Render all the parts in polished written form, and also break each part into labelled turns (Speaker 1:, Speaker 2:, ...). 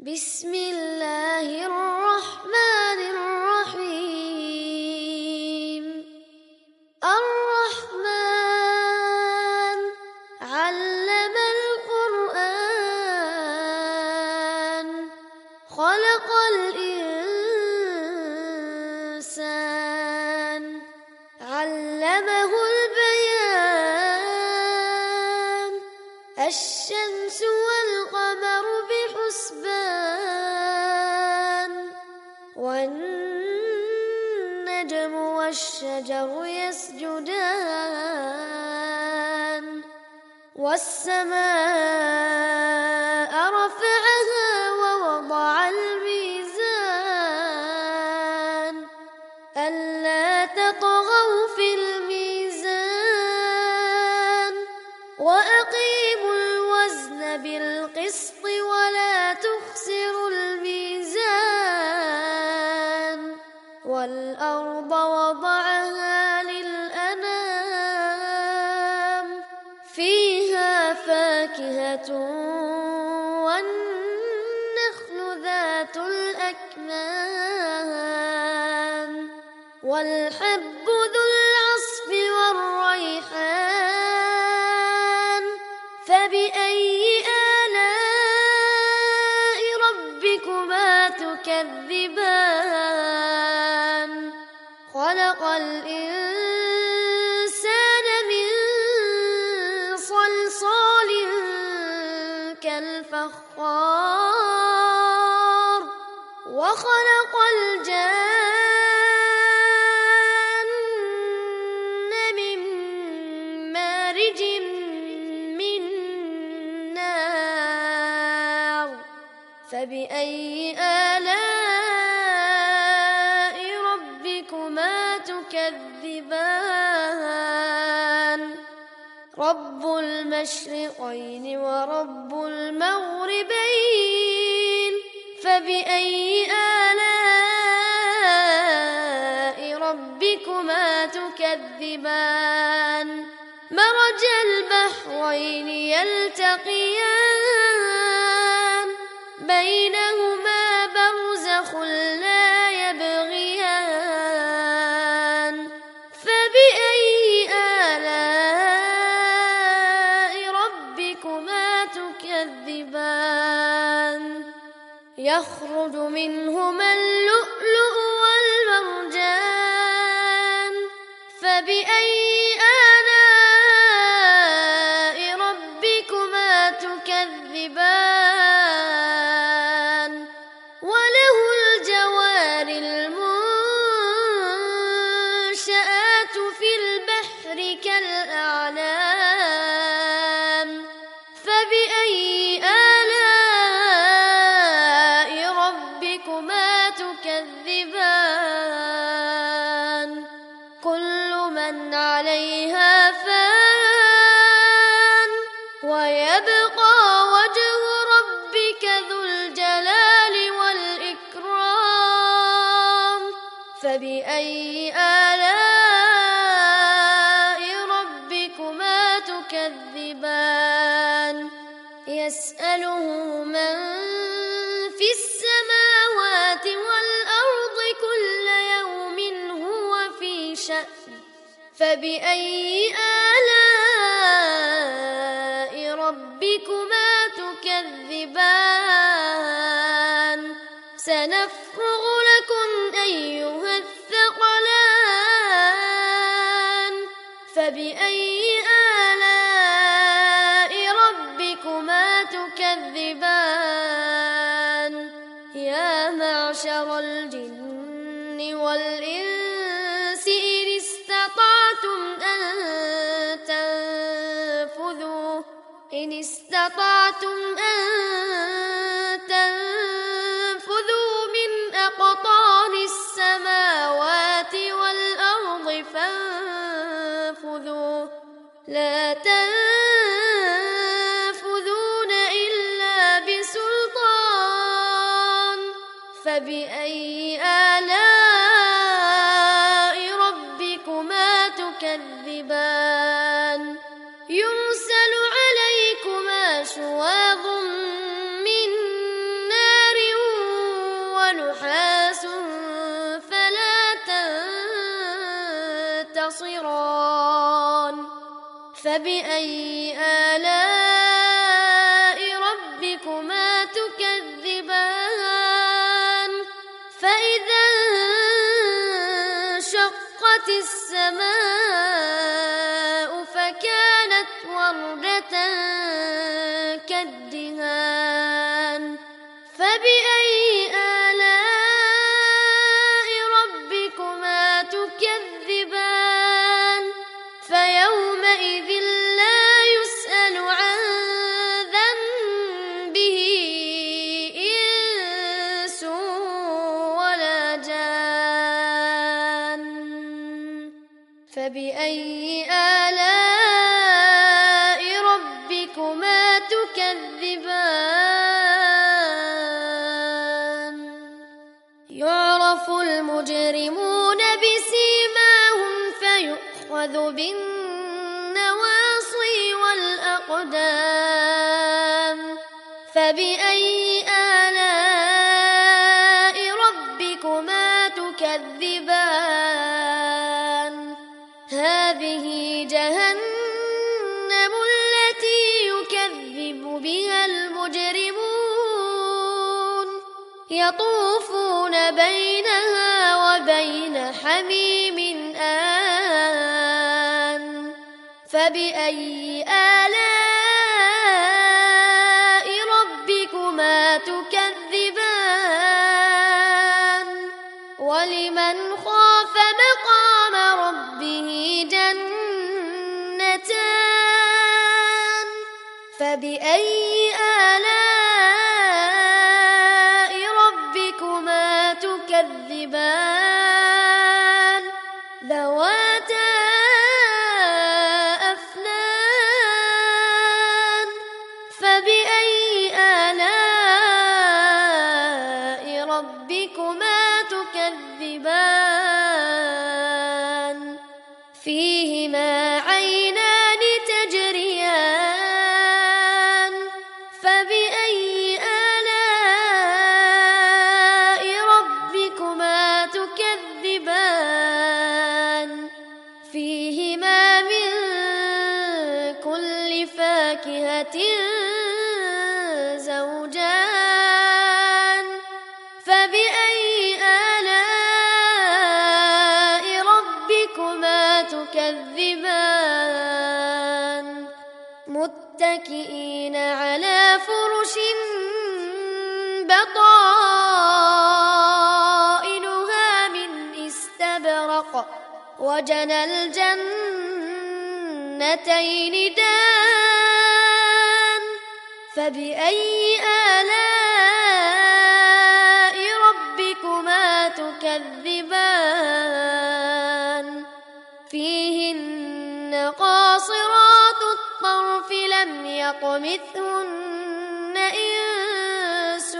Speaker 1: بسم الله الرحمن الرحيم الرحمن علم القرآن خلق الإنسان علمه البيان الشمس والقمر بحسبان والنجم والشجر يسجدان والسماء رفعها ووضع الميزان ألا تطغوا في الميزان وأقيموا الوزن بالقسط ولا تخسروا الميزان والأرض وضعها للأنام فيها فاكهة والنخل ذات الأكمام والحب ذو العصف والريحان فبأي آلاء ربكما تكذبان خلق الإنسان من صلصال كالفخار وخلق الجان من مارج من نار فبأي آلاء ربكما تكذبان رب المشرقين ورب المغربين فبأي آلاء ربكما تكذبان مرج البحرين يلتقيان بينهما برزخ لا يبغيان فبأي آلاء ربكما تكذبان يخرج منهما اللؤلؤ والمرجان فبأي آلاء ربكما تكذبان وله الجوار المنشآت في البحر كالأعلام فبأي آلاء ربكما تكذبان كل من عليها فان ويبقى وجه ربك ذو الجلال والإكرام فبأي آلاء ربكما تكذبان يسأله من في السماوات والأرض كل يوم هو في شأن فبأي آلاء ربكما تكذبان سنفرغ لكم أيها الثقلان فبأي آلاء ربكما تكذبان يا معشر الجن والإنس إن استطعتم أن تنفذوا من أقطار السماوات والأرض فانفذوا لا تنفذون إلا بسلطان فبأي آلاء ربكما تكذبان يرسل عليكما شواظ من نار تنتصران فبأي آلاء ربكما تكذبان فإذا انشقت السماء فكانت وردة كالدهان فبأي آلاء ربكما تكذبان فيومئذ لا يسأل عن ذنبه إنس ولا جان فبأي آلاء ربكما تكذبان يعرف المجرمون بسيماهم فيؤخذ بالنواصي والأقدام فبأي آلاء ربكما تكذبان هذه جهنم التي يكذب بها المجرمون يطوفون بينها وبين حميم آن فبأي آلاء ربكما تكذبان ولمن خاف مقام ربه جنتان فبأي آلاء ربكما تكذبان ذواتا أفنان فبأي آلاء ربكما تكذبان فيهما عينان تجريان فبأي آلاء ربكما تكذبان فيهما من كل فاكهة زوجان فبأي آلاء ربكما تكذبان متكئين على فرش بطائنها من استبرق وجنى الجنتين دان فبأي آلاء ربكما تكذبان فيهن قاصرات الطرف لم يطمثهن إنس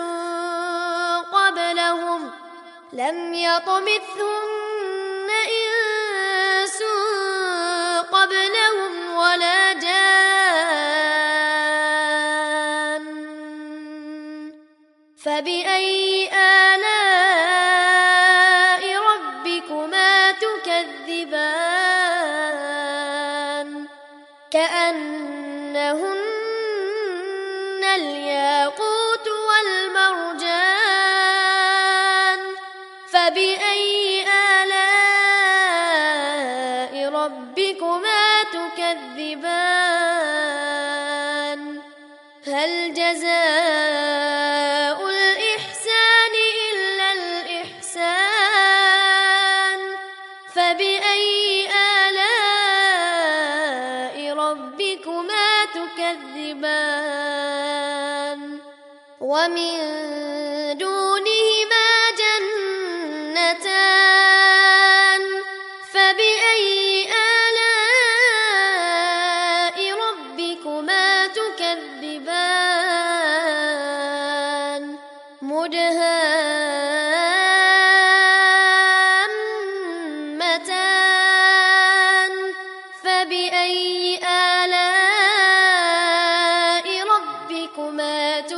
Speaker 1: قبلهم ولا جان فبأي آلاء ربكما تكذبان كأنهن الياقوت والمرجان فبأي آلاء ربكما تكذبان هل جزاء الإحسان إلا الإحسان فبأي آلاء ربكما تكذبان ومن دونهما جنتان فبأي آلاء ربكما تكذبان مدهامتان فبأي آلاء ربكما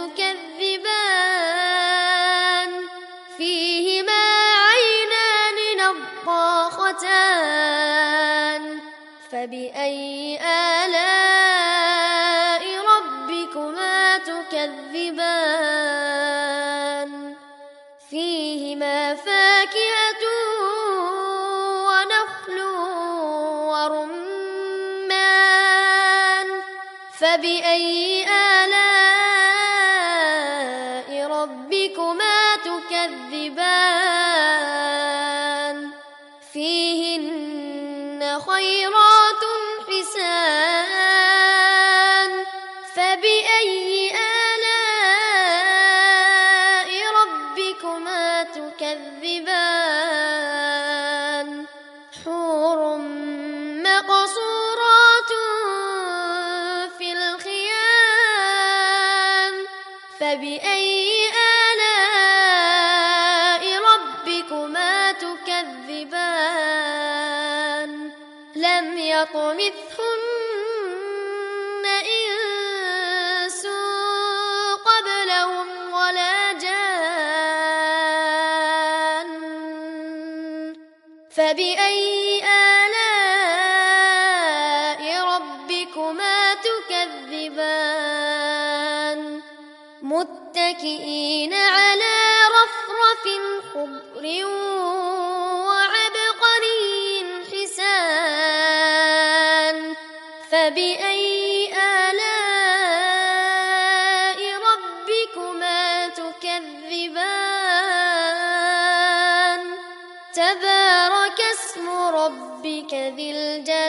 Speaker 1: تكذبان فيهما عينان نضاختان فبأي آلاء ربكما تكذبان فيهما فاكهة ونخل ورمان فبأي آلاء ربكما تكذبان فيهن خيرات حسان فبأي آلاء ربكما تكذبان حور مقصورات في الخيام فبأي آلاء ربكما تكذبان لم يطمثهن إنس قبلهم ولا جان فبأي آلاء ربكما تكذبان متكئين على رفرف خضر وعبقري حسان فبأي آلاء ربكما تكذبان تبارك اسم ربك ذي الجلال